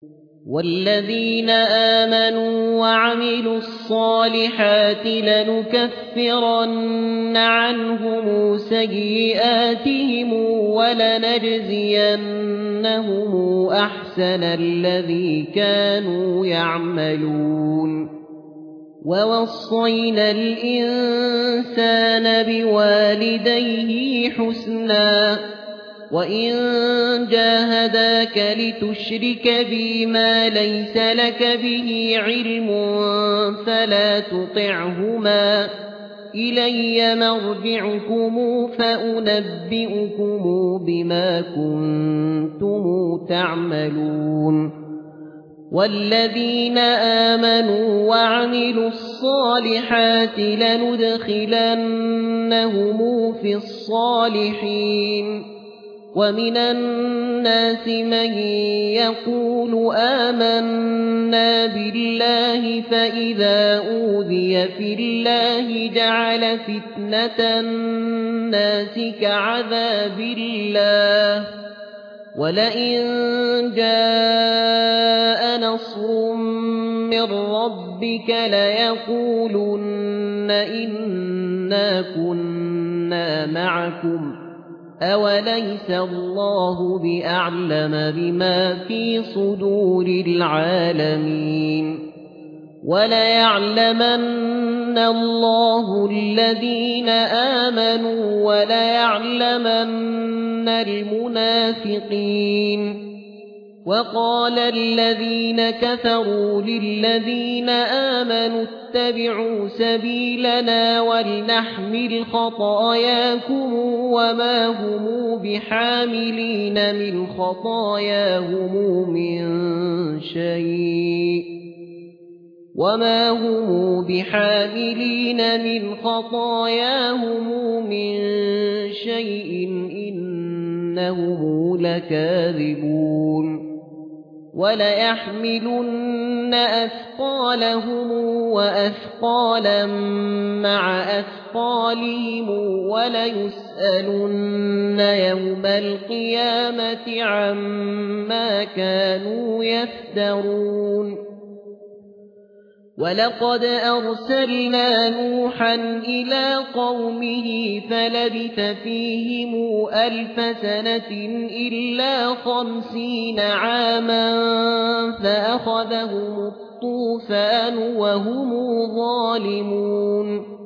والذين آمنوا وعملوا الصالحات لنكفرن عنهم سيئاتهم ولنجزينهم أحسن الذي كانوا يعملون ووصينا الإنسان بوالديه حسنا وإن جاهداك لتشرك بي ما ليس لك به علم فلا تطعهما إلي مرجعكم فأنبئكم بما كنتم تعملون والذين آمنوا وعملوا الصالحات لندخلنهم في الصالحين ومن الناس من يقول آمنا بالله فإذا أوذي في الله جعل فتنة الناس كعذاب الله ولئن جاء نصر من ربك ليقولن إنا كنا معكم أوليس الله بأعلم بما في صدور العالمين وليعلمن الله الذين آمنوا وليعلمن المنافقين وقال الذين كفروا للذين آمنوا اتبعوا سبيلنا ولنحمل خطاياكم وما هم بحاملين من خطاياهم من شيء إنهم لكاذبون وليحملن أثقالهم وأثقالا مع أثقالهم وليسألن يوم القيامة عما كانوا يفترون ولقد أرسلنا نوحا إلى قومه فلبث فيهم 1000 سنة إلا 50 عاما فأخذهم الطوفان وهم ظالمون